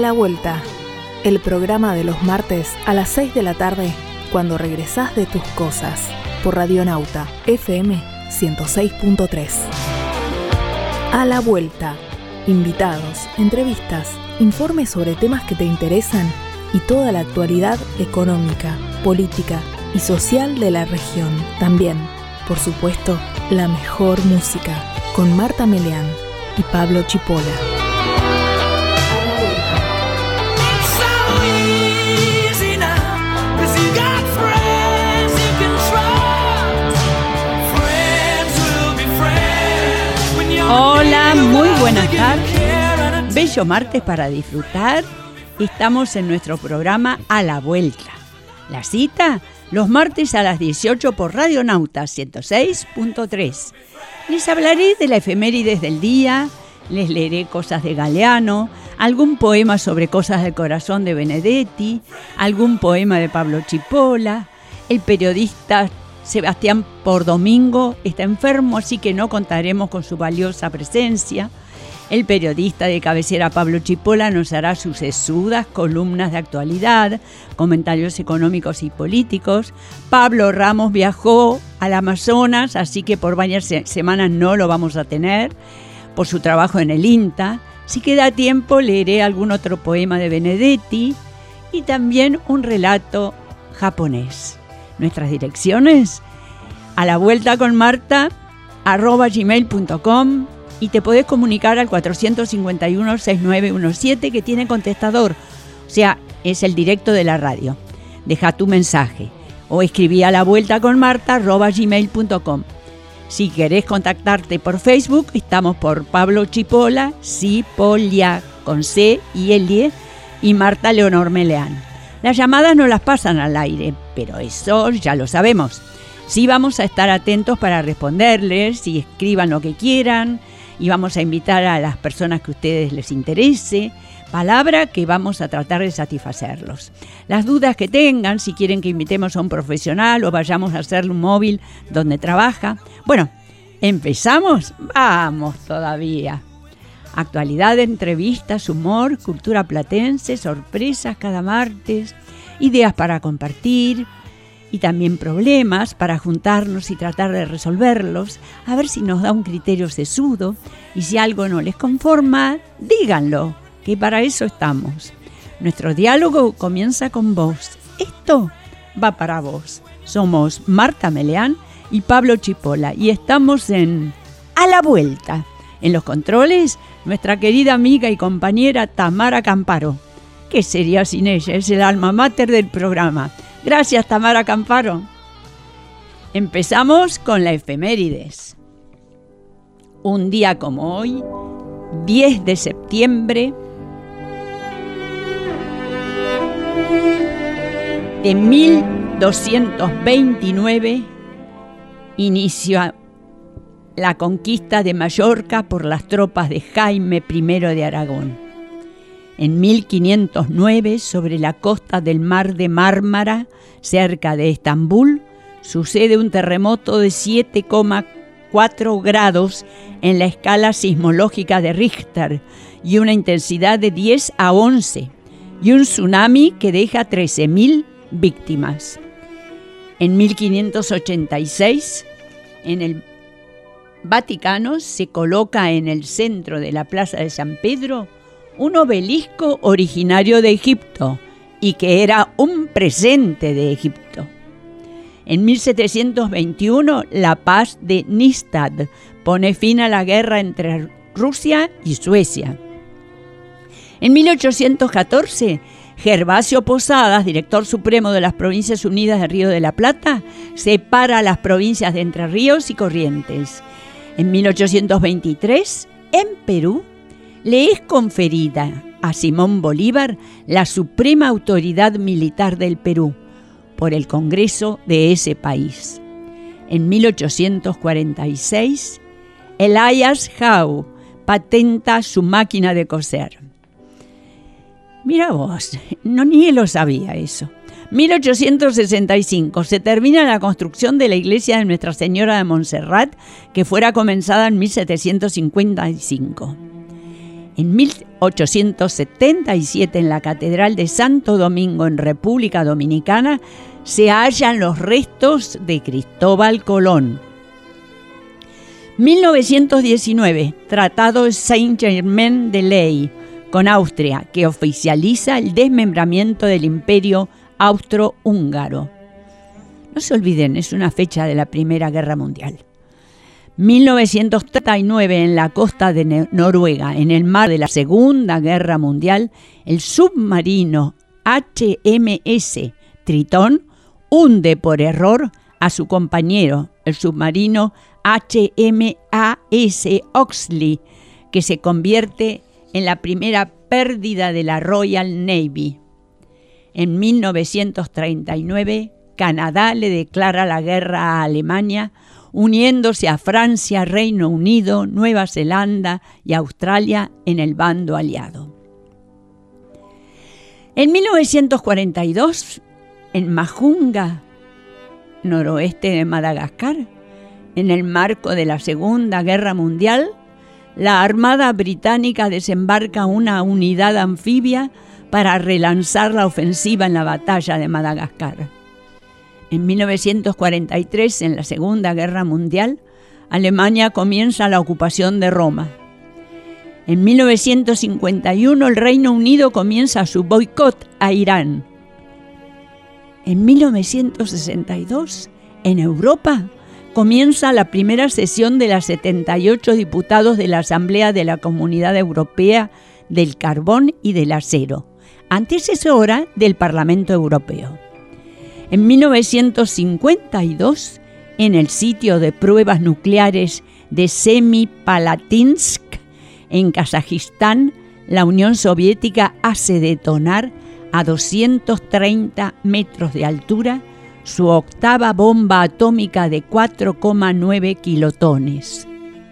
la vuelta, el programa de los martes a las 6 de la tarde, cuando regresás de tus cosas, por Radionauta FM 106.3. A la vuelta, invitados, entrevistas, informes sobre temas que te interesan y toda la actualidad económica, política y social de la región. También, por supuesto, la mejor música, con Marta Meleán y Pablo Chipola. Hola, muy buenas tardes. Bello martes para disfrutar. Estamos en nuestro programa A la Vuelta. La cita, los martes a las 18 por Radionauta 106.3. Les hablaré de la efemérides del día, les leeré cosas de Galeano, algún poema sobre cosas del corazón de Benedetti, algún poema de Pablo Chipola. El periodista Sebastián Pordomingo está enfermo, así que no contaremos con su valiosa presencia. El periodista de cabecera Pablo Chipola nos hará sus sesudas columnas de actualidad, comentarios económicos y políticos. Pablo Ramos viajó al Amazonas, así que por varias semanas no lo vamos a tener, por su trabajo en el INTA. Si queda tiempo, leeré algún otro poema de Benedetti y también un relato japonés. Nuestras direcciones, a la vuelta con Marta, @gmail.com, y te podés comunicar al 451-6917 que tiene contestador, o sea, es el directo de la radio. Deja tu mensaje o escribí a la vuelta con Marta @gmail.com. Si querés contactarte por Facebook, estamos por Pablo Chipola, Cipolla con C y L, y Marta Leonor Meleán. Las llamadas no las pasan al aire, pero eso ya lo sabemos. Sí vamos a estar atentos para responderles y escriban lo que quieran y vamos a invitar a las personas que a ustedes les interese, palabra que vamos a tratar de satisfacerlos. Las dudas que tengan, si quieren que invitemos a un profesional o vayamos a hacerle un móvil donde trabaja. Bueno, ¿empezamos? Vamos todavía. Actualidad, entrevistas, humor, cultura platense, sorpresas cada martes, ideas para compartir y también problemas para juntarnos y tratar de resolverlos, a ver si nos da un criterio sesudo y si algo no les conforma, díganlo, que para eso estamos. Nuestro diálogo comienza con vos. Esto va para vos. Somos Marta Meleán y Pablo Chipola y estamos en A la Vuelta. En los controles, nuestra querida amiga y compañera Tamara Camparo. ¿Qué sería sin ella? Es el alma mater del programa. Gracias, Tamara Camparo. Empezamos con la efemérides. Un día como hoy, 10 de septiembre de 1229, inicia la conquista de Mallorca por las tropas de Jaime I de Aragón. En 1509, sobre la costa del mar de Mármara, cerca de Estambul, sucede un terremoto de 7,4 grados en la escala sismológica de Richter y una intensidad de 10 a 11, y un tsunami que deja 13.000 víctimas. En 1586, en el Vaticano se coloca en el centro de la Plaza de San Pedro un obelisco originario de Egipto y que era un presente de Egipto. En 1721, la paz de Nystad pone fin a la guerra entre Rusia y Suecia. En 1814, Gervasio Posadas, director supremo de las Provincias Unidas de Río de la Plata, separa las provincias de Entre Ríos y Corrientes. En 1823, en Perú, le es conferida a Simón Bolívar la suprema autoridad militar del Perú por el Congreso de ese país. En 1846, Elias Howe patenta su máquina de coser. Mira vos, ni lo sabía eso. 1865, se termina la construcción de la iglesia de Nuestra Señora de Montserrat, que fuera comenzada en 1755. En 1877, en la Catedral de Santo Domingo, en República Dominicana, se hallan los restos de Cristóbal Colón. 1919, Tratado de Saint-Germain-en-Laye con Austria, que oficializa el desmembramiento del Imperio Austrohúngaro. No se olviden, es una fecha de la Primera Guerra Mundial. 1939, en la costa de Noruega, en el mar de la Segunda Guerra Mundial, el submarino HMS Tritón hunde por error a su compañero, el submarino HMAS Oxley, que se convierte en la primera pérdida de la Royal Navy. En 1939, Canadá le declara la guerra a Alemania, uniéndose a Francia, Reino Unido, Nueva Zelanda y Australia en el bando aliado. En 1942, en Majunga, noroeste de Madagascar, en el marco de la Segunda Guerra Mundial, la Armada Británica desembarca una unidad anfibia para relanzar la ofensiva en la batalla de Madagascar. En 1943, en la Segunda Guerra Mundial, Alemania comienza la ocupación de Roma. En 1951, el Reino Unido comienza su boicot a Irán. En 1962, en Europa, comienza la primera sesión de las 78 diputados de la Asamblea de la Comunidad Europea del Carbón y del Acero, antecesora del Parlamento Europeo. En 1952, en el sitio de pruebas nucleares de Semipalatinsk, en Kazajistán, la Unión Soviética hace detonar a 230 metros de altura su octava bomba atómica de 4,9 kilotones.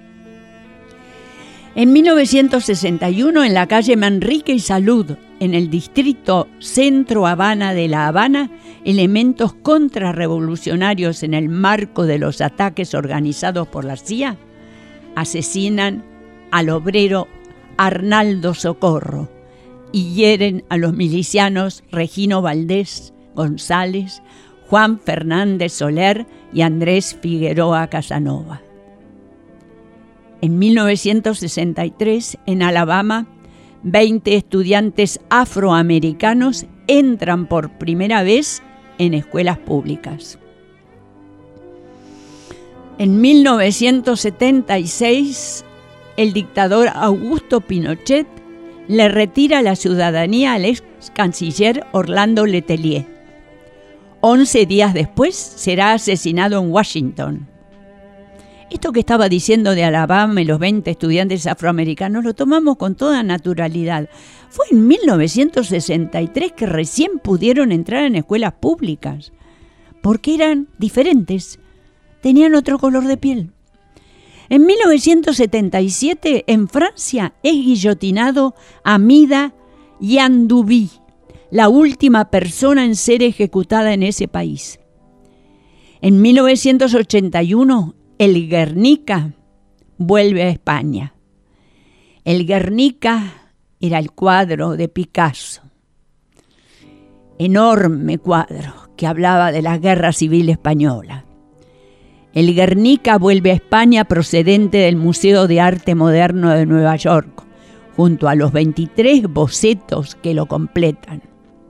En 1961, en la calle Manrique y Salud, en el distrito Centro Habana de La Habana, elementos contrarrevolucionarios en el marco de los ataques organizados por la CIA asesinan al obrero Arnaldo Socorro y hieren a los milicianos Regino Valdés González, Juan Fernández Soler y Andrés Figueroa Casanova. En 1963, en Alabama, 20 estudiantes afroamericanos entran por primera vez en escuelas públicas. En 1976, el dictador Augusto Pinochet le retira la ciudadanía al ex canciller Orlando Letelier. 11 días después será asesinado en Washington. Esto que estaba diciendo de Alabama y los 20 estudiantes afroamericanos lo tomamos con toda naturalidad. Fue en 1963 que recién pudieron entrar en escuelas públicas, porque eran diferentes, tenían otro color de piel. En 1977, en Francia, es guillotinado Amida Yandoubi, la última persona en ser ejecutada en ese país. En 1981, el Guernica vuelve a España. El Guernica era el cuadro de Picasso. Enorme cuadro que hablaba de la Guerra Civil Española. El Guernica vuelve a España procedente del Museo de Arte Moderno de Nueva York, junto a los 23 bocetos que lo completan.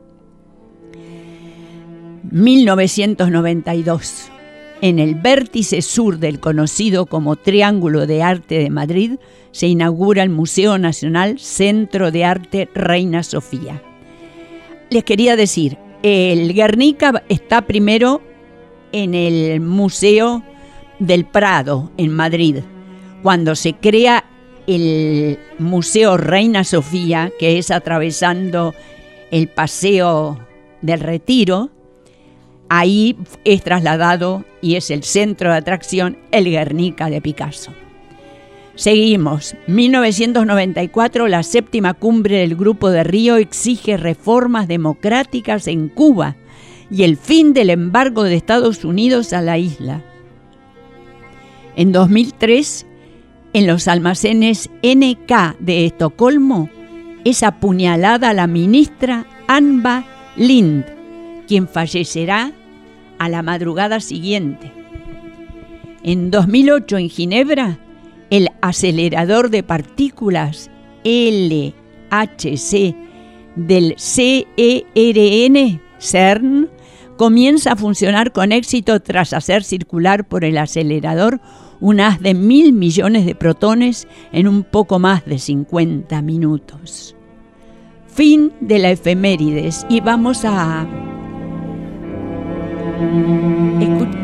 1992. En el vértice sur del conocido como Triángulo de Arte de Madrid, se inaugura el Museo Nacional Centro de Arte Reina Sofía. Les quería decir, el Guernica está primero en el Museo del Prado, en Madrid. Cuando se crea el Museo Reina Sofía, que es atravesando el Paseo del Retiro, ahí es trasladado y es el centro de atracción el Guernica de Picasso. Seguimos. 1994, la séptima cumbre del Grupo de Río exige reformas democráticas en Cuba y el fin del embargo de Estados Unidos a la isla. En 2003, En los almacenes NK de Estocolmo es apuñalada la ministra Anna Lindh, quien fallecerá a la madrugada siguiente. En 2008, en Ginebra, el acelerador de partículas LHC del CERN comienza a funcionar con éxito tras hacer circular por el acelerador un haz de 1.000 millones de protones en un poco más de 50 minutos. Fin de la efemérides y vamos a escuchar.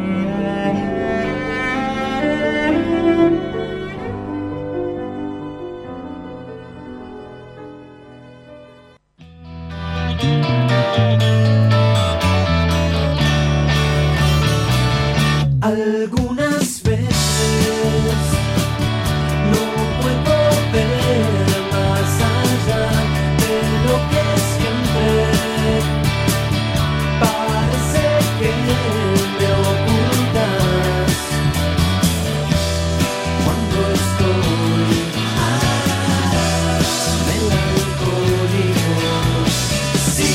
Algunas veces no puedo ver más allá de lo que siempre parece que me ocultas. Cuando estoy melancólico, sí.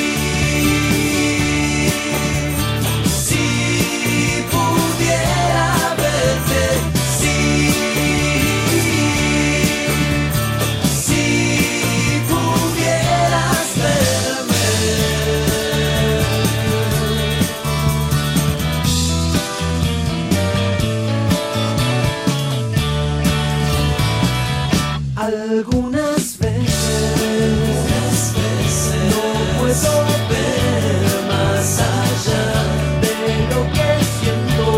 Algunas veces no puedo ver más allá de lo que siento.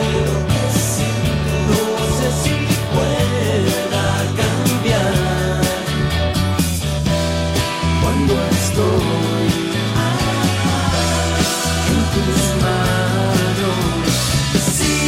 No sé si pueda cambiar cuando estoy en tus manos. Sí.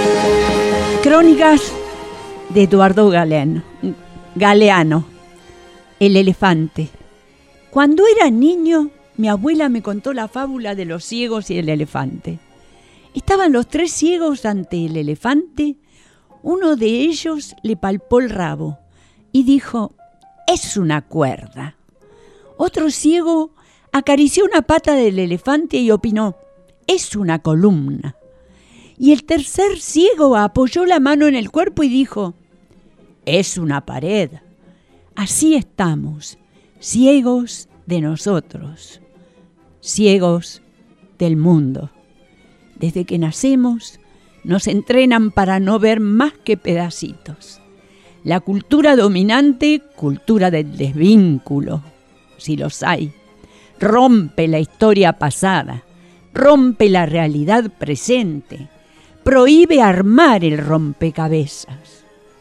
Crónicas de Eduardo Galeano. El elefante. Cuando era niño, mi abuela me contó la fábula de los ciegos y el elefante. Estaban los 3 ciegos ante el elefante. Uno de ellos le palpó el rabo y dijo: «Es una cuerda». Otro ciego acarició una pata del elefante y opinó: «Es una columna». Y el tercer ciego apoyó la mano en el cuerpo y dijo: «Es una pared». Así estamos, ciegos de nosotros, ciegos del mundo. Desde que nacemos nos entrenan para no ver más que pedacitos. La cultura dominante, cultura del desvínculo, si los hay, rompe la historia pasada, rompe la realidad presente, prohíbe armar el rompecabezas.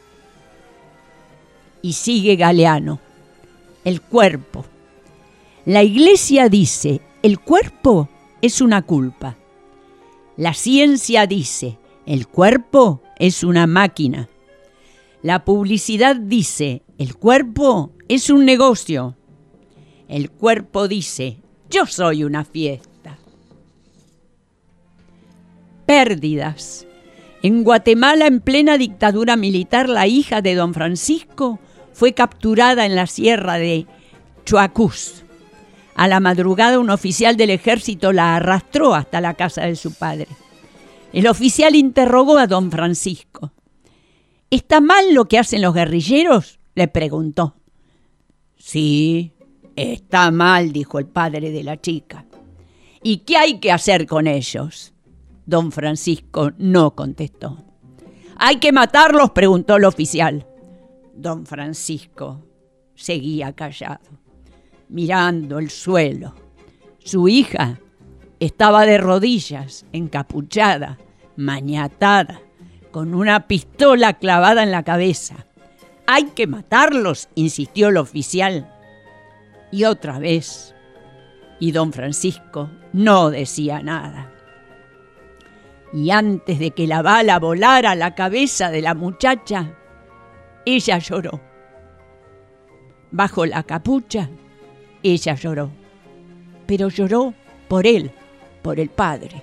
Y sigue Galeano, el cuerpo. La Iglesia dice, el cuerpo es una culpa. La ciencia dice, el cuerpo es una máquina. La publicidad dice, el cuerpo es un negocio. El cuerpo dice, yo soy una fiesta. Pérdidas. En Guatemala, en plena dictadura militar, la hija de don Francisco fue capturada en la sierra de Chuacús. A la madrugada, un oficial del ejército la arrastró hasta la casa de su padre. El oficial interrogó a don Francisco. ¿Está mal lo que hacen los guerrilleros?, le preguntó. Sí, está mal, dijo el padre de la chica. ¿Y qué hay que hacer con ellos? Don Francisco no contestó. ¿Hay que matarlos?, preguntó el oficial. Don Francisco seguía callado, mirando el suelo. Su hija estaba de rodillas, encapuchada, maniatada, con una pistola clavada en la cabeza. «Hay que matarlos», insistió el oficial. Y otra vez. Y don Francisco no decía nada. Y antes de que la bala volara a la cabeza de la muchacha, ella lloró. Bajo la capucha, ella lloró. Pero lloró por él, por el padre.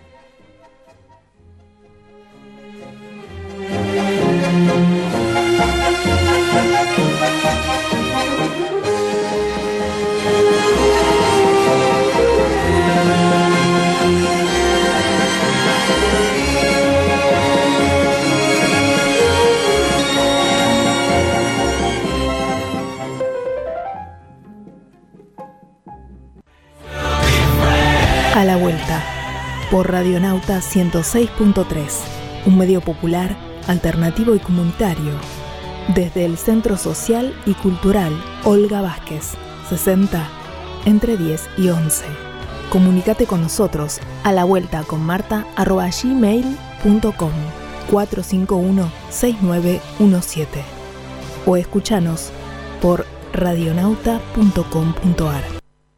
A la vuelta, por Radionauta 106.3, un medio popular, alternativo y comunitario. Desde el Centro Social y Cultural Olga Vázquez, 60, entre 10 y 11. Comunícate con nosotros a la vuelta con marta@gmail.com 451-6917 o escúchanos por radionauta.com.ar.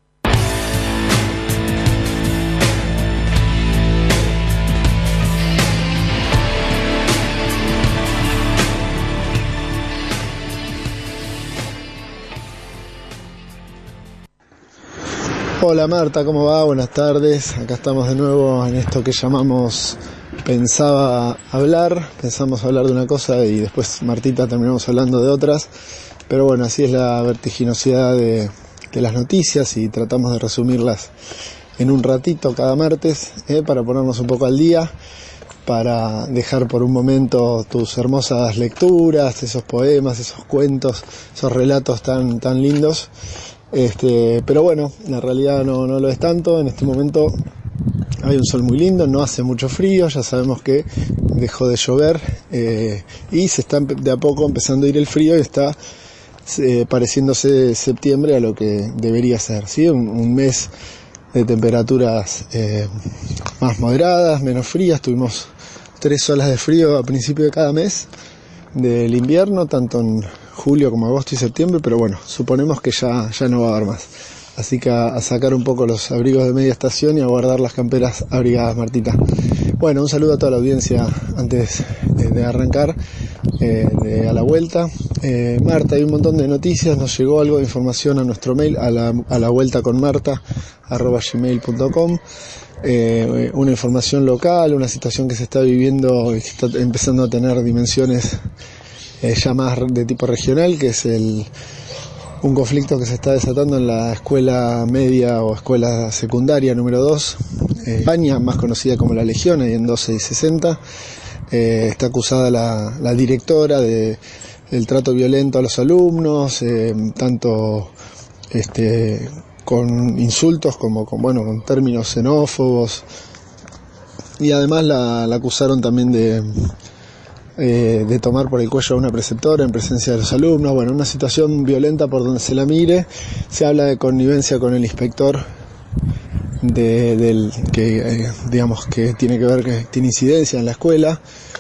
Hola Marta, ¿cómo va? Buenas tardes. Acá estamos de nuevo en esto que llamamos Pensamos hablar de una cosa y después Martita terminamos hablando de otras. Pero bueno, así es la vertiginosidad de las noticias y tratamos de resumirlas en un ratito cada martes, para ponernos un poco al día, para dejar por un momento tus hermosas lecturas, esos poemas, esos cuentos, esos relatos tan lindos. Pero bueno, la realidad no lo es tanto. En este momento hay un sol muy lindo, no hace mucho frío, ya sabemos que dejó de llover y se está de a poco empezando a ir el frío y está pareciéndose septiembre a lo que debería ser, ¿sí? Un mes de temperaturas más moderadas, menos frías. Tuvimos 3 olas de frío a principio de cada mes del invierno, tanto en julio como agosto y septiembre, pero bueno, suponemos que ya no va a haber más. Así que a sacar un poco los abrigos de media estación y a guardar las camperas abrigadas, Martita. Bueno, un saludo a toda la audiencia antes de arrancar, de A la Vuelta. Marta, hay un montón de noticias, nos llegó algo de información a nuestro mail, a la vuelta con Marta, @gmail.com. Una información local, una situación que se está viviendo y que está empezando a tener dimensiones ya más de tipo regional, que es un conflicto que se está desatando en la escuela media o escuela secundaria número 2, España, más conocida como La Legión, ahí en 12 y 60. Está acusada la directora del trato violento a los alumnos, tanto con insultos como con términos xenófobos, y además la acusaron también de tomar por el cuello a una preceptora en presencia de los alumnos. Bueno, una situación violenta por donde se la mire. Se habla de connivencia con el inspector digamos que tiene que ver, que tiene incidencia en la escuela.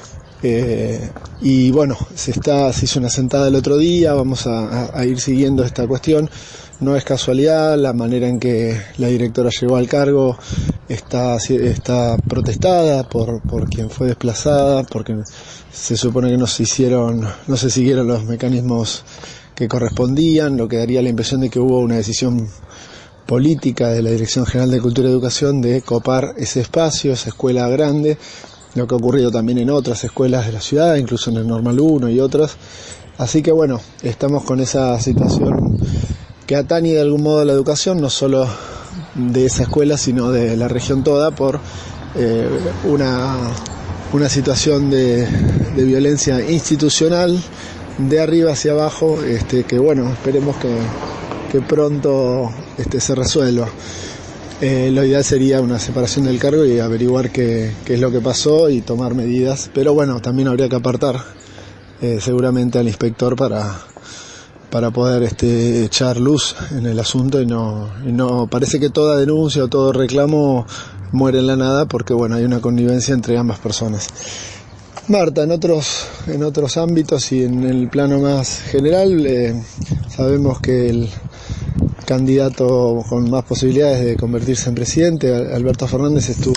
Y bueno, se hizo una sentada el otro día, vamos a ir siguiendo esta cuestión. No es casualidad la manera en que la directora llegó al cargo, está protestada por quien fue desplazada, porque se supone que no se siguieron los mecanismos que correspondían, lo que daría la impresión de que hubo una decisión política de la Dirección General de Cultura y Educación de copar ese espacio, esa escuela grande, lo que ha ocurrido también en otras escuelas de la ciudad, incluso en el Normal 1 y otras. Así que bueno, estamos con esa situación que atañe de algún modo a la educación, no solo de esa escuela, sino de la región toda, por una situación de violencia institucional, de arriba hacia abajo, que bueno, esperemos que pronto se resuelva. Lo ideal sería una separación del cargo y averiguar qué es lo que pasó y tomar medidas, pero bueno, también habría que apartar seguramente al inspector para poder echar luz en el asunto y no parece que toda denuncia o todo reclamo muere en la nada, porque bueno, hay una connivencia entre ambas personas. Marta, en otros ámbitos y en el plano más general, sabemos que el candidato con más posibilidades de convertirse en presidente, Alberto Fernández, estuvo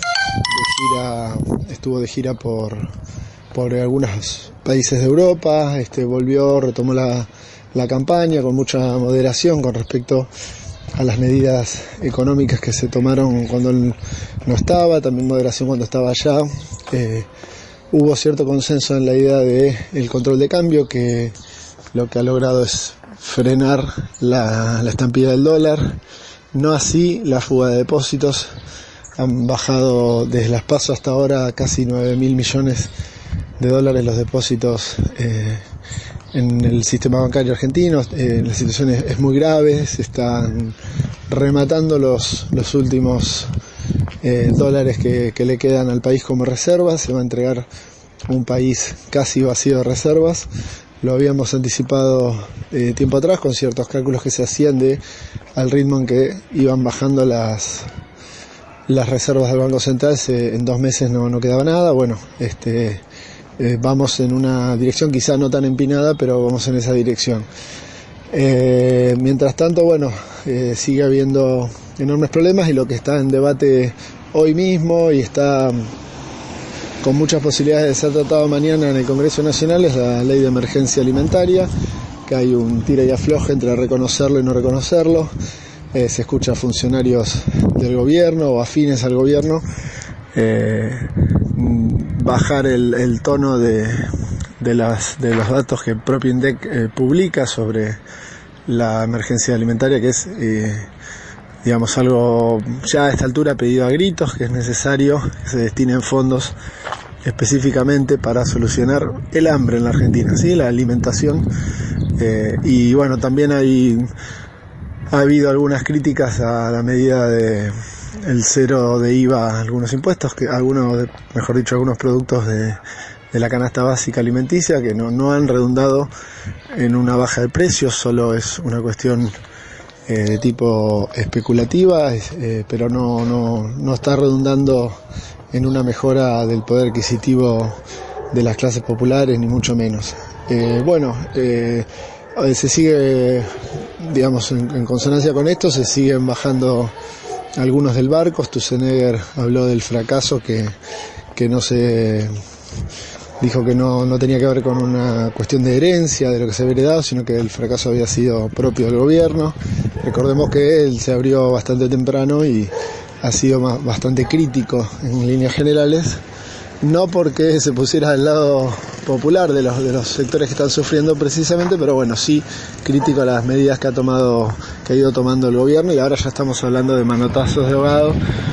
de gira por algunos países de Europa, retomó la campaña con mucha moderación con respecto a las medidas económicas que se tomaron cuando él no estaba, también moderación cuando estaba allá. Hubo cierto consenso en la idea del control de cambio, que lo que ha logrado es frenar la estampida del dólar, no así la fuga de depósitos. Han bajado desde las PASO hasta ahora casi 9.000 millones de dólares los depósitos en el sistema bancario argentino. La situación es muy grave, se están rematando los últimos dólares que le quedan al país como reservas. Se va a entregar un país casi vacío de reservas. Lo habíamos anticipado tiempo atrás con ciertos cálculos que se hacían al ritmo en que iban bajando las reservas del Banco Central. En 2 meses no quedaba nada. Bueno, vamos en una dirección quizá no tan empinada, pero vamos en esa dirección. Mientras tanto, bueno, sigue habiendo enormes problemas, y lo que está en debate hoy mismo y está con muchas posibilidades de ser tratado mañana en el Congreso Nacional es la Ley de Emergencia Alimentaria, que hay un tira y afloje entre reconocerlo y no reconocerlo. Se escucha a funcionarios del gobierno o afines al gobierno bajar el tono de los datos que el propio INDEC publica sobre la emergencia alimentaria, que es algo ya a esta altura pedido a gritos, que es necesario que se destinen fondos específicamente para solucionar el hambre en la Argentina, ¿sí? La alimentación. Y bueno, también ha habido algunas críticas a la medida de el cero de IVA a algunos impuestos, algunos productos de la canasta básica alimenticia, que no han redundado en una baja de precios, solo es una cuestión de tipo especulativa, pero no está redundando en una mejora del poder adquisitivo de las clases populares, ni mucho menos. Se sigue, en consonancia con esto, se siguen bajando algunos del barco. Sturzenegger habló del fracaso que no se dijo que no tenía que ver con una cuestión de herencia, de lo que se había heredado, sino que el fracaso había sido propio del gobierno. Recordemos que él se abrió bastante temprano y ha sido bastante crítico en líneas generales, no porque se pusiera del lado popular de los sectores que están sufriendo precisamente, pero bueno, sí crítico a las medidas que ha ido tomando el gobierno, y ahora ya estamos hablando de manotazos de ahogado,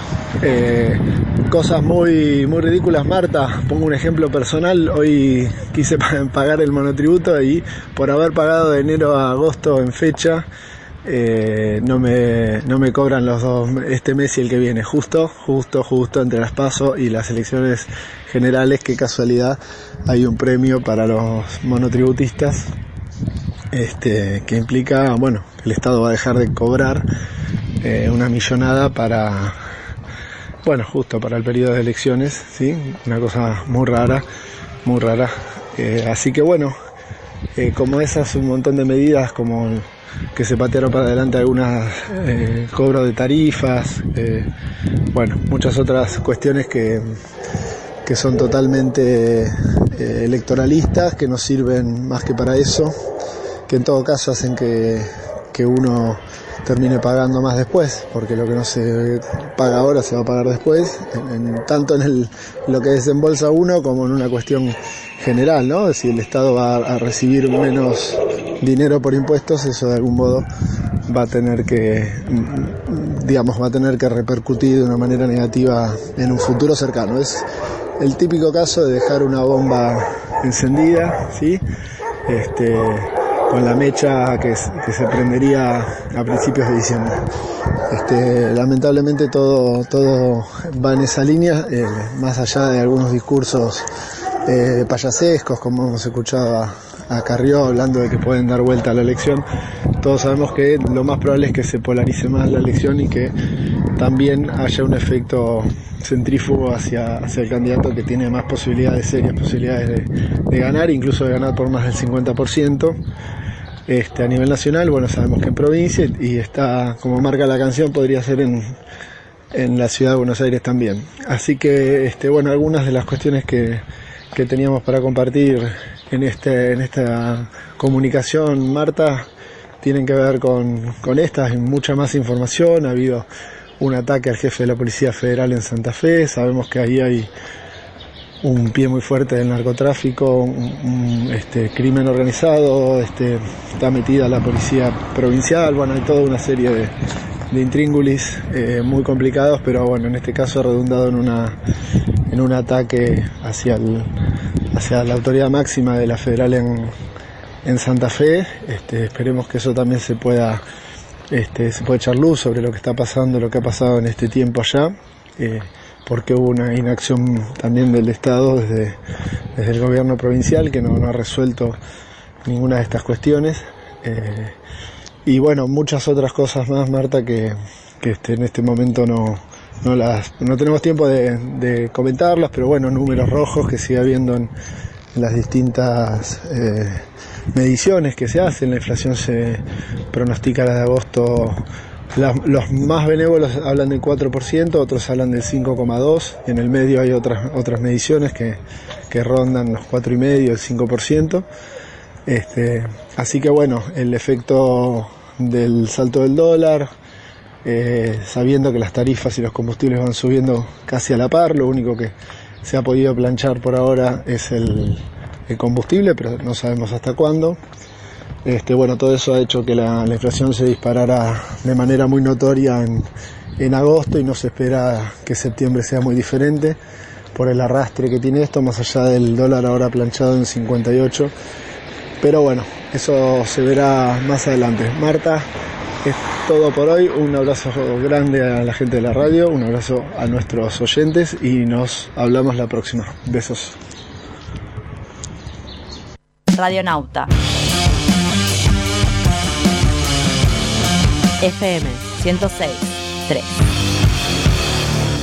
cosas muy ridículas. Marta, pongo un ejemplo personal: hoy quise pagar el monotributo y por haber pagado de enero a agosto en fecha, no me cobran los dos, este mes y el que viene, justo entre las PASO y las elecciones generales. Qué casualidad, hay un premio para los monotributistas, que implica, bueno, que el Estado va a dejar de cobrar una millonada para, bueno, justo para el periodo de elecciones, ¿sí? Una cosa muy rara. Así que bueno, como esas, un montón de medidas, como que se patearon para adelante algunas cobros de tarifas, bueno, muchas otras cuestiones que son totalmente electoralistas, que no sirven más que para eso, que en todo caso hacen que uno termine pagando más después, porque lo que no se paga ahora se va a pagar después, tanto en lo que desembolsa uno como en una cuestión general, ¿no? Si el Estado va a recibir menos dinero por impuestos, eso de algún modo va a tener que repercutir de una manera negativa en un futuro cercano. Es el típico caso de dejar una bomba encendida, ¿sí? Con la mecha que se prendería a principios de diciembre. Lamentablemente todo va en esa línea, más allá de algunos discursos payasescos, como hemos escuchado a Carrió hablando de que pueden dar vuelta a la elección. Todos sabemos que lo más probable es que se polarice más la elección y que también haya un efecto centrífugo hacia el candidato que tiene más serias posibilidades de ganar, incluso de ganar por más del 50%. A nivel nacional, bueno, sabemos que en provincia, y está, como marca la canción, podría ser en la ciudad de Buenos Aires también. Así que, bueno, algunas de las cuestiones que teníamos para compartir en esta comunicación, Marta, tienen que ver con estas y mucha más información. Ha habido un ataque al jefe de la Policía Federal en Santa Fe, sabemos que ahí hay un pie muy fuerte del narcotráfico, crimen organizado, está metida la policía provincial, bueno, hay toda una serie de intríngulis muy complicados, pero bueno, en este caso ha redundado en un ataque hacia la autoridad máxima de la Federal en Santa Fe. Esperemos que eso también se pueda echar luz sobre lo que está pasando, lo que ha pasado en este tiempo allá, porque hubo una inacción también del Estado desde el gobierno provincial, que no ha resuelto ninguna de estas cuestiones, y bueno, muchas otras cosas más, Marta, que en este momento no tenemos tiempo de comentarlas, pero bueno, números rojos que sigue habiendo en las distintas mediciones que se hacen. La inflación se pronostica la de agosto. Los más benévolos hablan del 4%, otros hablan del 5,2%, en el medio hay otras mediciones que rondan los 4,5%, el 5%. Así que bueno, el efecto del salto del dólar, sabiendo que las tarifas y los combustibles van subiendo casi a la par, lo único que se ha podido planchar por ahora es el combustible, pero no sabemos hasta cuándo. Bueno, todo eso ha hecho que la inflación se disparara de manera muy notoria en agosto, y no se espera que septiembre sea muy diferente por el arrastre que tiene esto, más allá del dólar ahora planchado en 58. Pero bueno, eso se verá más adelante. Marta, es todo por hoy. Un abrazo grande a la gente de la radio, un abrazo a nuestros oyentes y nos hablamos la próxima. Besos. Radionauta FM 106.3.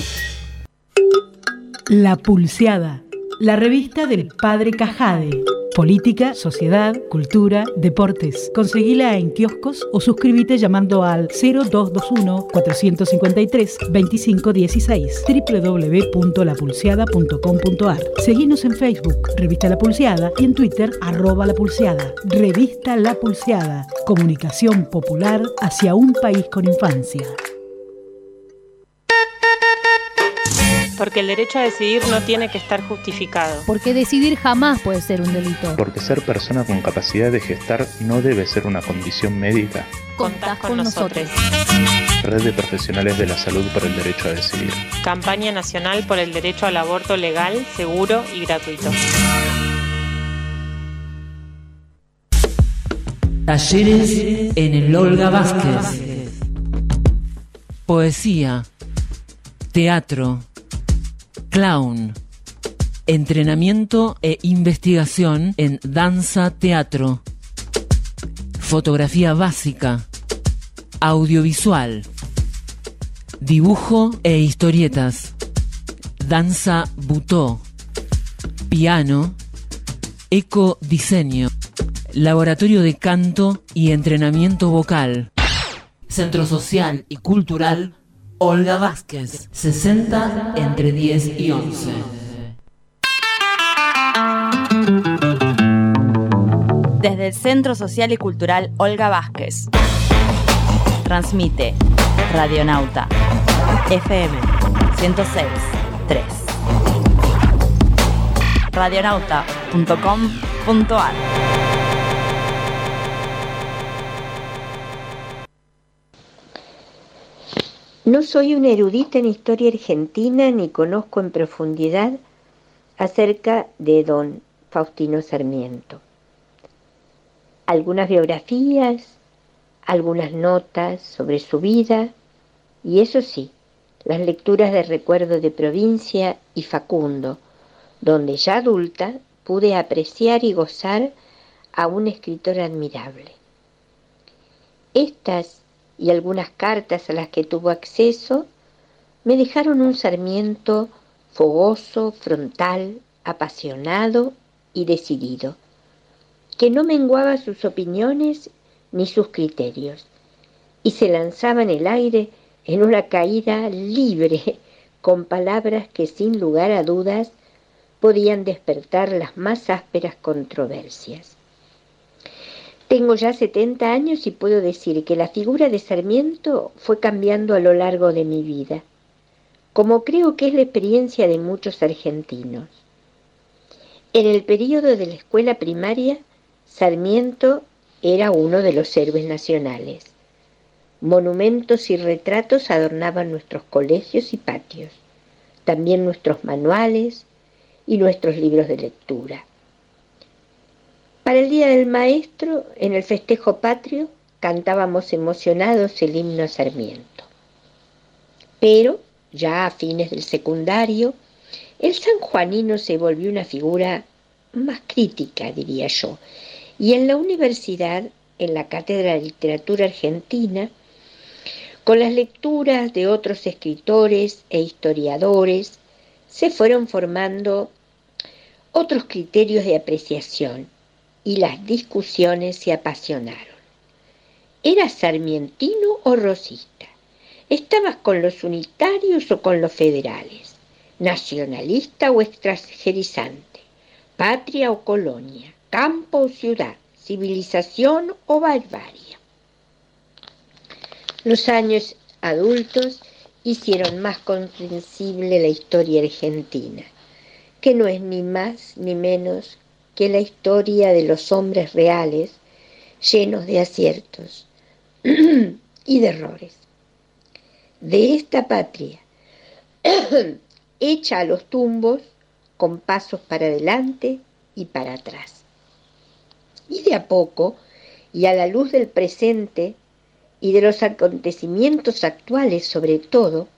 La Pulseada, la revista del Padre Cajade, Política, sociedad, cultura, deportes. Conseguila en kioscos o suscríbete llamando al 0221-453-2516 www.lapulseada.com.ar. Seguinos en Facebook, Revista La Pulseada, y en Twitter, @lapulseada. Revista La Pulseada. Comunicación popular hacia un país con infancia. Porque el derecho a decidir no tiene que estar justificado. Porque decidir jamás puede ser un delito. Porque ser persona con capacidad de gestar no debe ser una condición médica. Contás con nosotros. Red de Profesionales de la Salud por el Derecho a Decidir. Campaña Nacional por el Derecho al Aborto Legal, Seguro y Gratuito. Talleres en el Olga Vázquez. Poesía, teatro, clown, entrenamiento e investigación en danza, teatro, fotografía básica, audiovisual, dibujo e historietas, danza butó, piano, ecodiseño, laboratorio de canto y entrenamiento vocal. Centro Social y Cultural Olga Vázquez, 60 entre 10 y 11. Desde el Centro Social y Cultural Olga Vázquez. Transmite Radionauta FM 106.3. Radionauta.com.ar. No soy una erudita en historia argentina ni conozco en profundidad acerca de don Faustino Sarmiento. Algunas biografías, algunas notas sobre su vida y eso sí, las lecturas de Recuerdo de Provincia y Facundo, donde ya adulta pude apreciar y gozar a un escritor admirable. Estas y algunas cartas a las que tuvo acceso me dejaron un Sarmiento fogoso, frontal, apasionado y decidido, que no menguaba sus opiniones ni sus criterios, y se lanzaba en el aire en una caída libre, con palabras que sin lugar a dudas podían despertar las más ásperas controversias. Tengo ya 70 años y puedo decir que la figura de Sarmiento fue cambiando a lo largo de mi vida, como creo que es la experiencia de muchos argentinos. En el período de la escuela primaria, Sarmiento era uno de los héroes nacionales. Monumentos y retratos adornaban nuestros colegios y patios, también nuestros manuales y nuestros libros de lectura. Para el Día del Maestro, en el festejo patrio, cantábamos emocionados el himno a Sarmiento. Pero, ya a fines del secundario, el sanjuanino se volvió una figura más crítica, diría yo, y en la universidad, en la Cátedra de Literatura Argentina, con las lecturas de otros escritores e historiadores, se fueron formando otros criterios de apreciación, y las discusiones se apasionaron. ¿Eras sarmientino o rosista? ¿Estabas con los unitarios o con los federales? ¿Nacionalista o extranjerizante? ¿Patria o colonia? ¿Campo o ciudad? ¿Civilización o barbarie? Los años adultos hicieron más comprensible la historia argentina, que no es ni más ni menos que la historia de los hombres reales, llenos de aciertos y de errores. De esta patria, hecha a los tumbos, con pasos para adelante y para atrás. Y de a poco, y a la luz del presente y de los acontecimientos actuales sobre todo,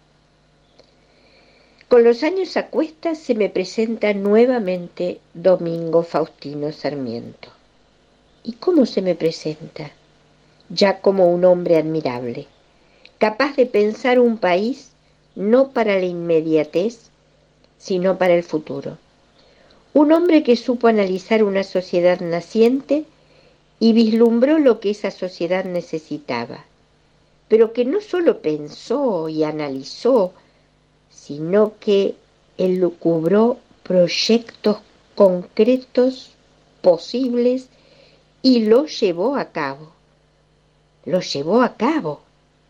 con los años a cuestas se me presenta nuevamente Domingo Faustino Sarmiento. ¿Y cómo se me presenta? Ya como un hombre admirable, capaz de pensar un país no para la inmediatez, sino para el futuro. Un hombre que supo analizar una sociedad naciente y vislumbró lo que esa sociedad necesitaba, pero que no solo pensó y analizó, sino que elucubró proyectos concretos, posibles, y los llevó a cabo. Los llevó a cabo.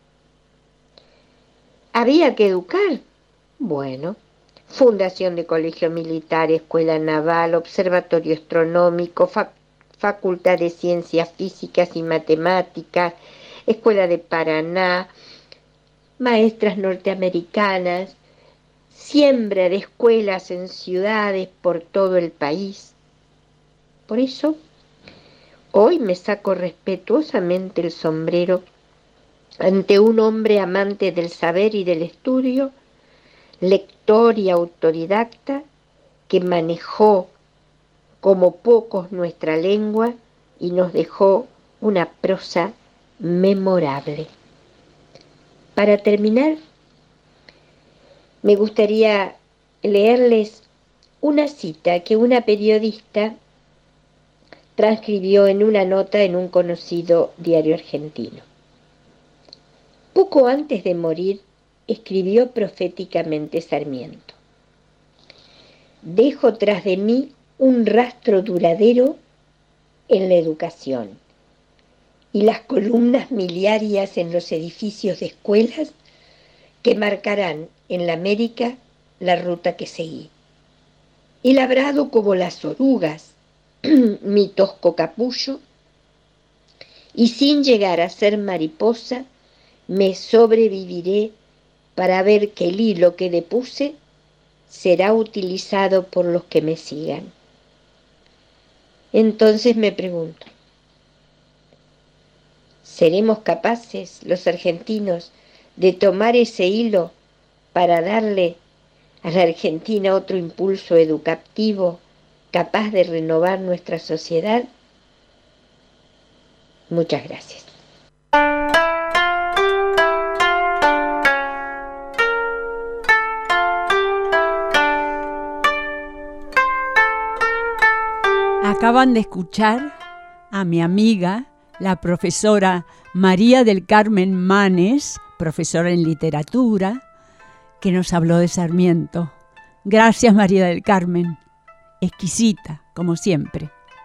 ¿Había que educar? Bueno, fundación de colegio militar, escuela naval, observatorio astronómico, facultad de ciencias físicas y matemáticas, escuela de Paraná, maestras norteamericanas, siembra de escuelas en ciudades por todo el país. Por eso, hoy me saco respetuosamente el sombrero ante un hombre amante del saber y del estudio, lector y autodidacta, que manejó como pocos nuestra lengua y nos dejó una prosa memorable. Para terminar, me gustaría leerles una cita que una periodista transcribió en una nota en un conocido diario argentino. Poco antes de morir, escribió proféticamente Sarmiento: dejo tras de mí un rastro duradero en la educación, y las columnas miliarias en los edificios de escuelas que marcarán en la América la ruta que seguí. He labrado como las orugas mi tosco capullo, y sin llegar a ser mariposa, me sobreviviré para ver que el hilo que depuse será utilizado por los que me sigan. Entonces me pregunto, ¿seremos capaces los argentinos de tomar ese hilo para darle a la Argentina otro impulso educativo capaz de renovar nuestra sociedad? Muchas gracias. Acaban de escuchar a mi amiga, la profesora María del Carmen Manes, profesora en literatura, que nos habló de Sarmiento. Gracias, María del Carmen. Exquisita, como siempre.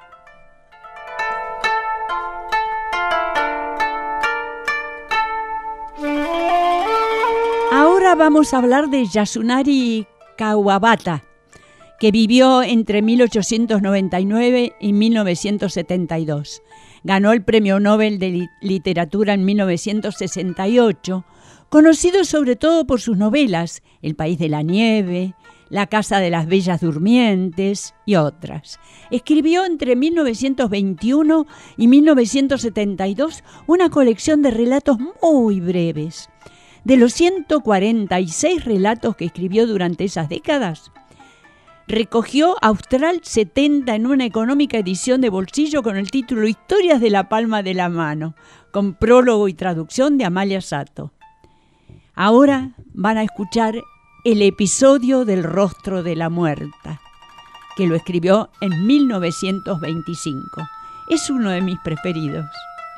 Ahora vamos a hablar de Yasunari Kawabata, que vivió entre 1899 y 1972. Ganó el Premio Nobel de Literatura en 1968, conocido sobre todo por sus novelas El País de la Nieve, La Casa de las Bellas Durmientes y otras. Escribió entre 1921 y 1972 una colección de relatos muy breves. De los 146 relatos que escribió durante esas décadas, recogió Austral 70 en una económica edición de bolsillo con el título Historias de la palma de la mano, con prólogo y traducción de Amalia Sato. Ahora van a escuchar el episodio del rostro de la muerta, que lo escribió en 1925. Es uno de mis preferidos.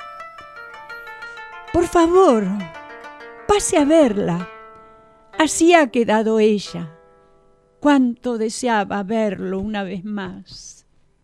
Por favor, pase a verla. Así ha quedado ella. Cuánto deseaba verlo una vez más.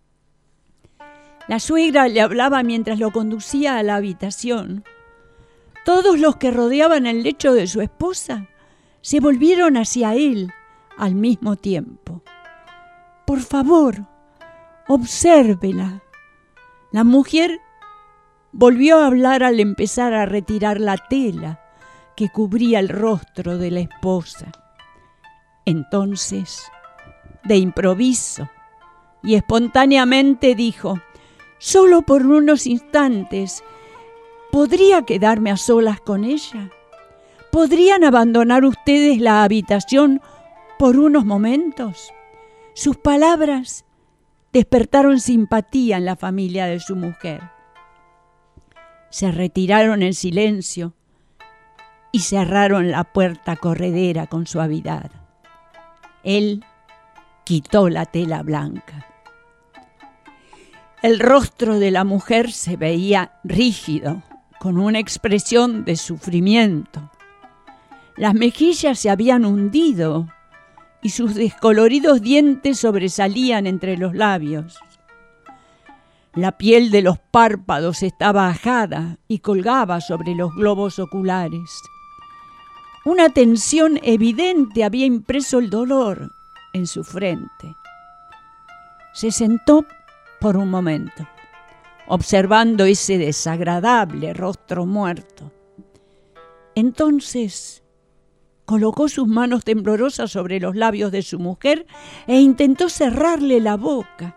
La suegra le hablaba mientras lo conducía a la habitación. Todos los que rodeaban el lecho de su esposa se volvieron hacia él al mismo tiempo. Por favor, obsérvela. La mujer volvió a hablar al empezar a retirar la tela que cubría el rostro de la esposa. Entonces, de improviso y espontáneamente dijo: solo por unos instantes, ¿podría quedarme a solas con ella? ¿Podrían abandonar ustedes la habitación por unos momentos? Sus palabras despertaron simpatía en la familia de su mujer. Se retiraron en silencio y cerraron la puerta corredera con suavidad. Él quitó la tela blanca. El rostro de la mujer se veía rígido, con una expresión de sufrimiento. Las mejillas se habían hundido y sus descoloridos dientes sobresalían entre los labios. La piel de los párpados estaba ajada y colgaba sobre los globos oculares. Una tensión evidente había impreso el dolor en su frente. Se sentó por un momento, observando ese desagradable rostro muerto. Entonces colocó sus manos temblorosas sobre los labios de su mujer e intentó cerrarle la boca.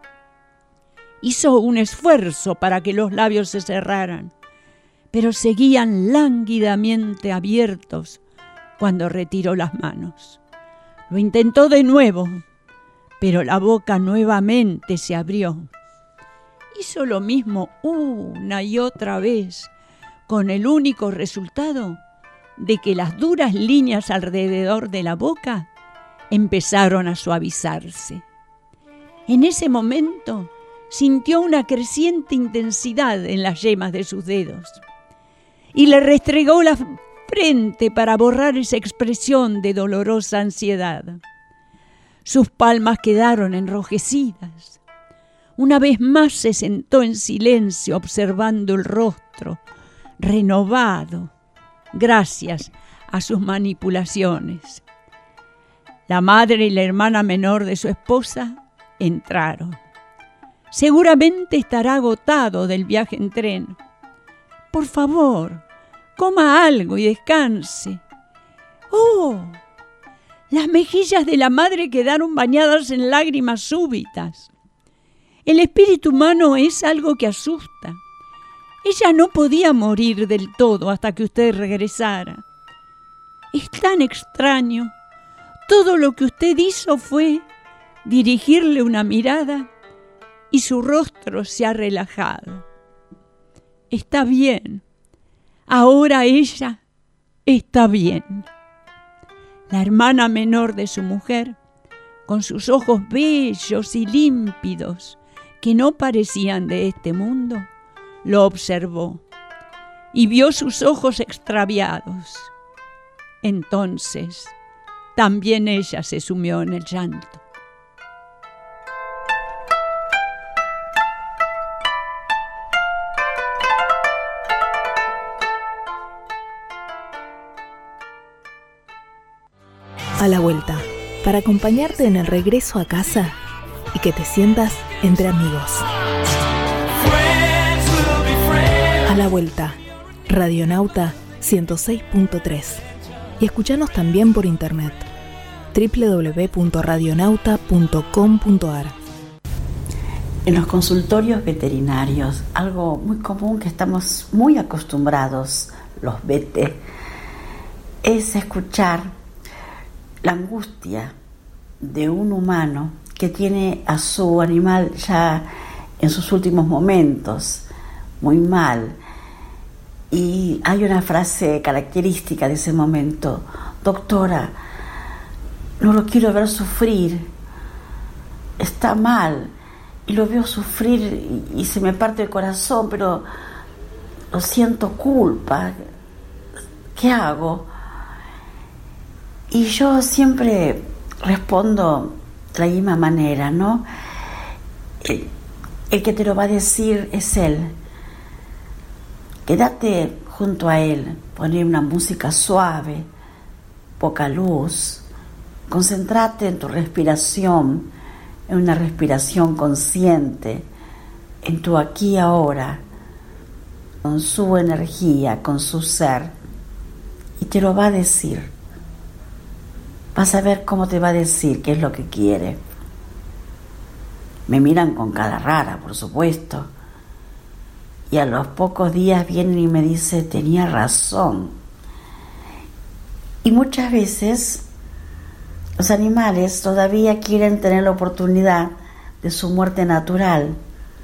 Hizo un esfuerzo para que los labios se cerraran, pero seguían lánguidamente abiertos cuando retiró las manos. Lo intentó de nuevo, pero la boca nuevamente se abrió. Hizo lo mismo una y otra vez, con el único resultado de que las duras líneas alrededor de la boca empezaron a suavizarse. En ese momento sintió una creciente intensidad en las yemas de sus dedos y le restregó la frente para borrar esa expresión de dolorosa ansiedad. Sus palmas quedaron enrojecidas. Una vez más se sentó en silencio observando el rostro renovado gracias a sus manipulaciones. La madre y la hermana menor de su esposa entraron. Seguramente estará agotado del viaje en tren. Por favor, coma algo y descanse. ¡Oh! Las mejillas de la madre quedaron bañadas en lágrimas súbitas. El espíritu humano es algo que asusta. Ella no podía morir del todo hasta que usted regresara. Es tan extraño. Todo lo que usted hizo fue dirigirle una mirada y su rostro se ha relajado. Está bien. Ahora ella está bien. La hermana menor de su mujer, con sus ojos bellos y límpidos, que no parecían de este mundo, lo observó y vio sus ojos extraviados. Entonces, también ella se sumió en el llanto. A la vuelta, para acompañarte en el regreso a casa y que te sientas entre amigos. A la vuelta, Radionauta 106.3. Y escuchanos también por internet, www.radionauta.com.ar. En los consultorios veterinarios, algo muy común que estamos muy acostumbrados, los vete, es escuchar la angustia de un humano que tiene a su animal ya en sus últimos momentos, muy mal. Y hay una frase característica de ese momento: doctora, no lo quiero ver sufrir, está mal, y lo veo sufrir y se me parte el corazón, pero lo siento culpa, ¿qué hago? Y yo siempre respondo de la misma manera, ¿no? El que te lo va a decir es él. Quédate junto a él, poner una música suave, poca luz, concéntrate en tu respiración, en una respiración consciente, en tu aquí y ahora, con su energía, con su ser, y te lo va a decir. Vas a ver cómo te va a decir qué es lo que quiere. Me miran con cara rara, por supuesto. Y a los pocos días vienen y me dicen, tenía razón. Y muchas veces los animales todavía quieren tener la oportunidad de su muerte natural.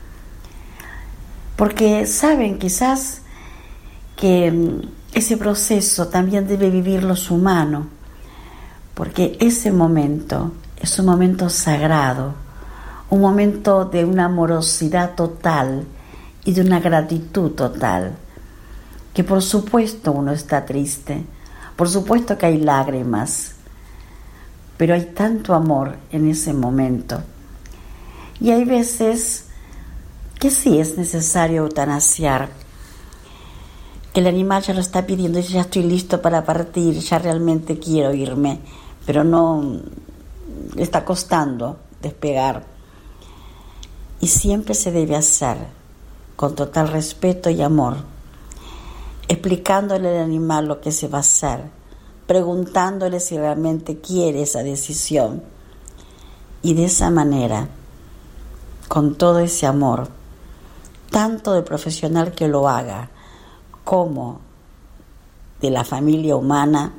Porque saben quizás que ese proceso también debe vivir los humanos. Porque ese momento es un momento sagrado, un momento de una amorosidad total y de una gratitud total, que por supuesto uno está triste, por supuesto que hay lágrimas, pero hay tanto amor en ese momento. Y hay veces que sí es necesario eutanasiar, que el animal ya lo está pidiendo, dice, ya estoy listo para partir, ya realmente quiero irme, pero no, le está costando despegar. Y siempre se debe hacer con total respeto y amor, explicándole al animal lo que se va a hacer, preguntándole si realmente quiere esa decisión. Y de esa manera, con todo ese amor, tanto del profesional que lo haga como de la familia humana,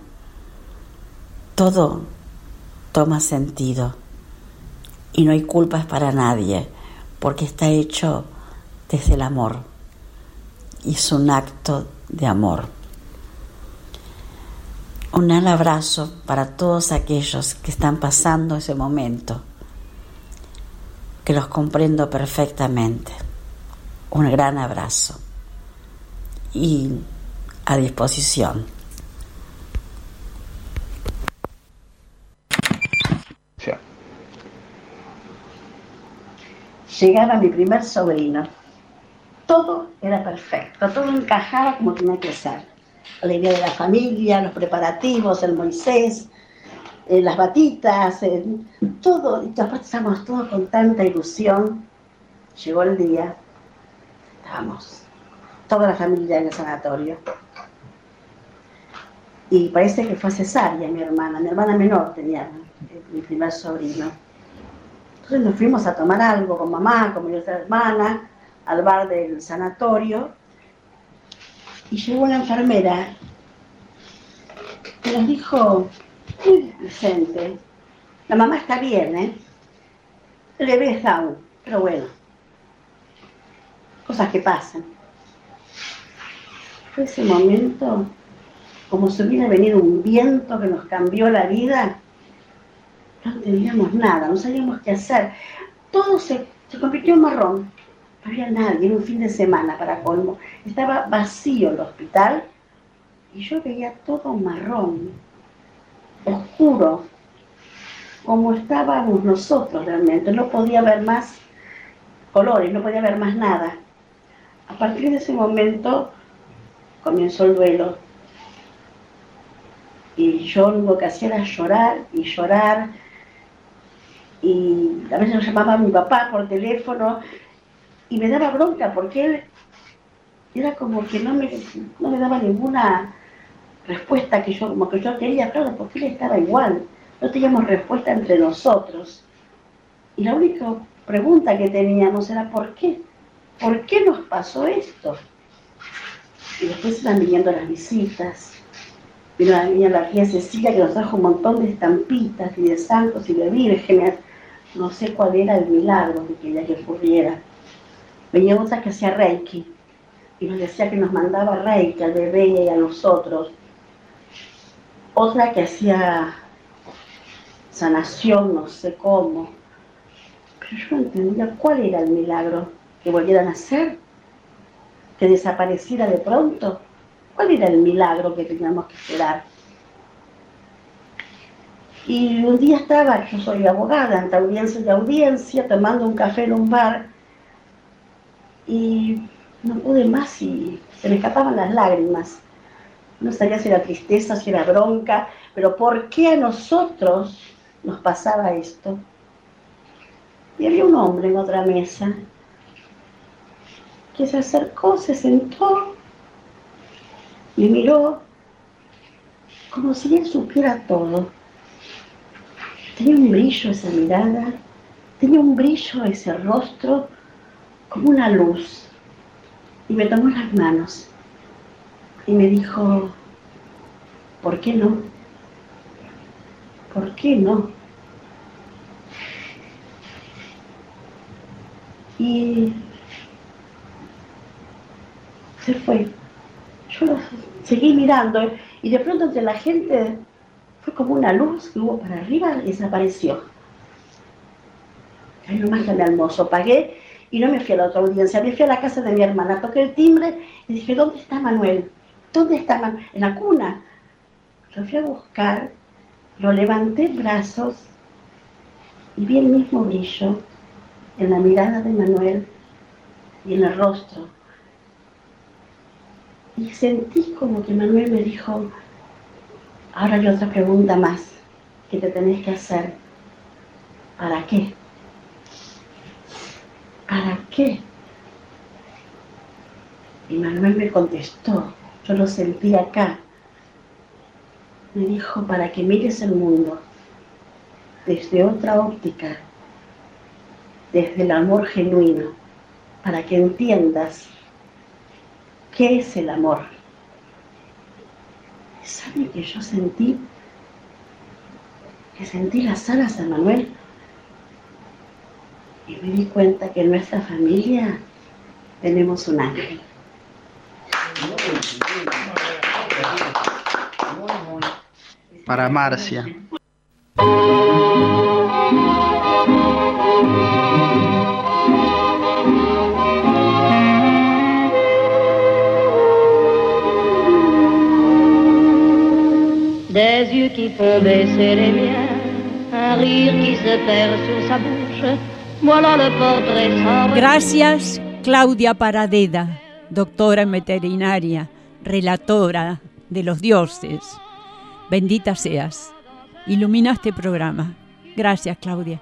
todo toma sentido y no hay culpas para nadie, porque está hecho desde el amor y es un acto de amor. Un gran abrazo para todos aquellos que están pasando ese momento, que los comprendo perfectamente. Un gran abrazo y a disposición. Llegaba mi primer sobrino. Todo era perfecto, todo encajaba como tenía que ser. La idea de la familia, los preparativos, el Moisés, las batitas, todo. Y aparte estábamos todos con tanta ilusión. Llegó el día, estábamos toda la familia en el sanatorio. Y parece que fue cesárea mi hermana menor tenía mi primer sobrino. Entonces nos fuimos a tomar algo con mamá, con mi otra hermana, al bar del sanatorio. Y llegó una enfermera que nos dijo, Vicente, la mamá está bien, el bebé está aún, pero bueno, cosas que pasan. Fue ese momento como si hubiera venido un viento que nos cambió la vida. No entendíamos nada, no sabíamos qué hacer. Todo se convirtió en marrón. No había nadie, era un fin de semana para colmo. Estaba vacío el hospital y yo veía todo marrón, oscuro, como estábamos nosotros realmente. No podía ver más colores, no podía ver más nada. A partir de ese momento comenzó el duelo. Y yo lo que hacía era llorar y llorar. Y a veces lo llamaba a mi papá por teléfono y me daba bronca porque él era como que no me daba ninguna respuesta como que yo quería, claro, porque él estaba igual. No teníamos respuesta entre nosotros. Y la única pregunta que teníamos era ¿por qué? ¿Por qué nos pasó esto? Y después iban viniendo las visitas. Vino la tía Cecilia que nos trajo un montón de estampitas y de santos y de vírgenes. No sé cuál era el milagro que quería que ocurriera. Venía otra que hacía Reiki y nos decía que nos mandaba Reiki al bebé y a nosotros. Otra que hacía sanación, no sé cómo. Pero yo no entendía cuál era el milagro. ¿Que volvieran a hacer? ¿Que desapareciera de pronto? ¿Cuál era el milagro que teníamos que esperar? Y un día estaba, yo soy abogada, entre audiencia y audiencia, tomando un café en un bar, y no pude más y se me escapaban las lágrimas. No sabía si era tristeza, si era bronca, pero ¿por qué a nosotros nos pasaba esto? Y había un hombre en otra mesa que se acercó, se sentó, me miró como si él supiera todo. Tenía un brillo esa mirada, tenía un brillo ese rostro, como una luz. Y me tomó las manos y me dijo, ¿por qué no? ¿Por qué no? Y se fue. Yo lo seguí mirando y de pronto entre la gente fue como una luz que hubo para arriba y desapareció. Ahí nomás llamé al mozo, pagué y no me fui a la otra audiencia, me fui a la casa de mi hermana, toqué el timbre y dije, ¿dónde está Manuel? ¿Dónde está Manuel? En la cuna. Lo fui a buscar, lo levanté en brazos y vi el mismo brillo en la mirada de Manuel y en el rostro. Y sentí como que Manuel me dijo, ahora hay otra pregunta más que te tenés que hacer. ¿Para qué? ¿Para qué? Y Manuel me contestó, yo lo sentí acá. Me dijo, para que mires el mundo desde otra óptica, desde el amor genuino, para que entiendas qué es el amor. ¿Sabe que yo sentí? Que sentí las alas de Manuel y me di cuenta que en nuestra familia tenemos un ángel. Para Marcia. Des yeux qui font baisser les miens, un rire qui se perd sur sa bouche, voilà le portrait sans... Gracias, Claudia Paradeda, doctora en veterinaria, relatora de los dioses. Bendita seas. Ilumina este programa. Gracias, Claudia.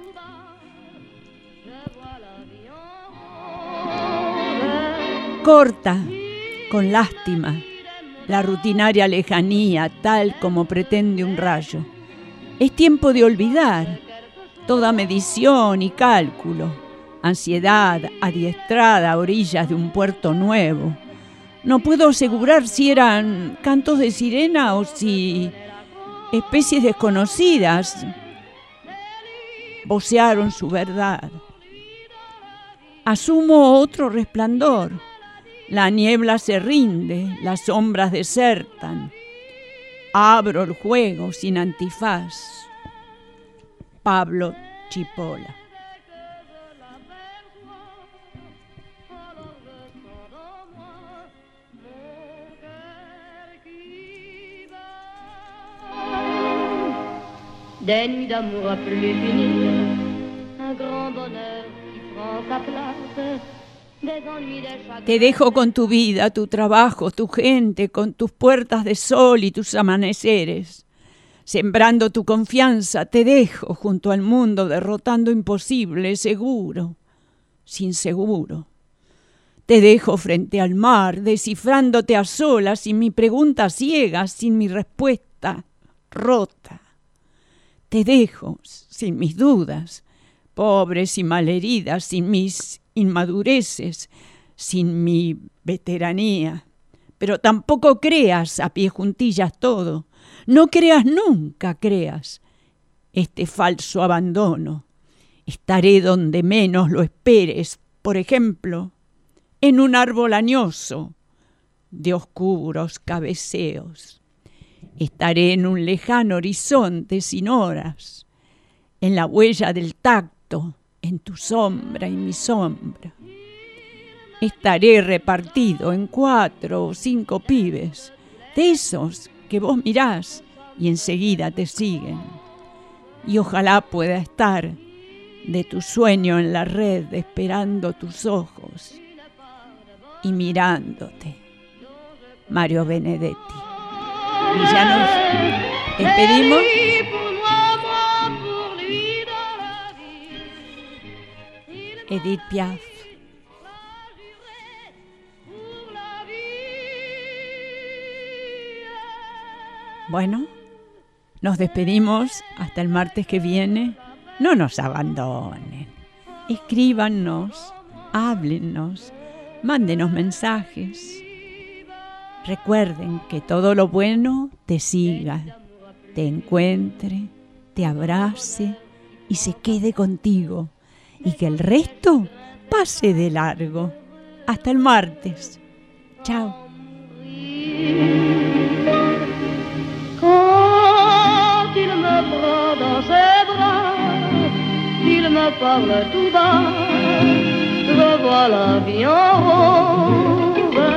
Corta, con lástima, la rutinaria lejanía tal como pretende un rayo. Es tiempo de olvidar toda medición y cálculo, ansiedad adiestrada a orillas de un puerto nuevo. No puedo asegurar si eran cantos de sirena o si especies desconocidas vocearon su verdad. Asumo otro resplandor. La niebla se rinde, las sombras desertan. Abro el juego sin antifaz. Pablo Chipola. Des nuits d'amour à plus finir, un grand bonheur qui prend sa place, des ennuis, des chagrins. Te dejo con tu vida, tu trabajo, tu gente, con tus puertas de sol y tus amaneceres. Sembrando tu confianza, te dejo junto al mundo, derrotando imposible, seguro, sin seguro. Te dejo frente al mar, descifrándote a solas, sin mi pregunta ciega, sin mi respuesta rota. Te dejo sin mis dudas, pobres y malheridas, sin mis inmadureces, sin mi veteranía. Pero tampoco creas a pie juntillas todo. No creas nunca, creas este falso abandono. Estaré donde menos lo esperes, por ejemplo, en un árbol añoso de oscuros cabeceos. Estaré en un lejano horizonte sin horas, en la huella del tacto, en tu sombra y mi sombra. Estaré repartido en 4 o 5 pibes, de esos que vos mirás y enseguida te siguen. Y ojalá pueda estar de tu sueño en la red, esperando tus ojos y mirándote. Mario Benedetti. Y ya nos despedimos. Edith Piaf. Bueno, nos despedimos hasta el martes que viene. No nos abandonen. Escríbanos, háblennos, mándenos mensajes. Recuerden que todo lo bueno te siga, te encuentre, te abrace y se quede contigo. Y que el resto pase de largo. Hasta el martes. Chao. Quand il me prend dans ses bras, il me parle tout bas, je vois la vie en rose.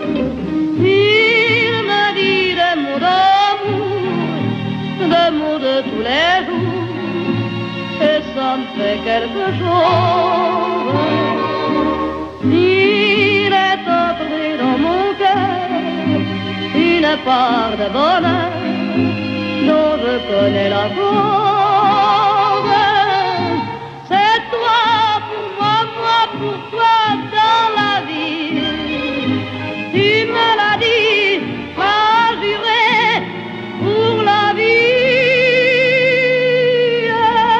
Il me dit des mots d'amour, des mots de tous les jours, et ça me fait quelque chose. Il est entré dans mon cœur une part de bonheur dont je connais la cause. C'est toi pour moi, moi pour toi dans la vie. Tu me l'as dit, m'as juré pour la vie.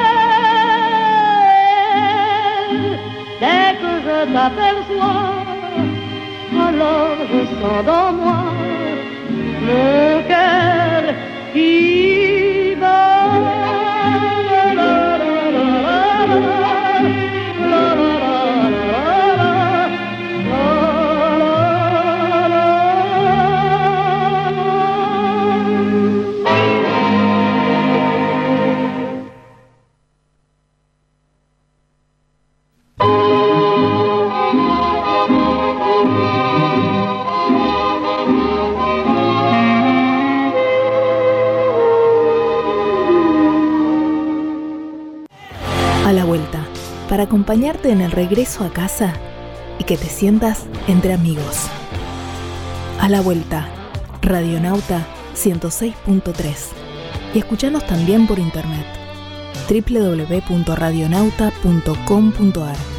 Dès que je t'aperçois, alors je sens dans moi mon cœur qui bat. A la vuelta, para acompañarte en el regreso a casa y que te sientas entre amigos. A la vuelta, Radionauta 106.3. Y escuchanos también por internet, www.radionauta.com.ar.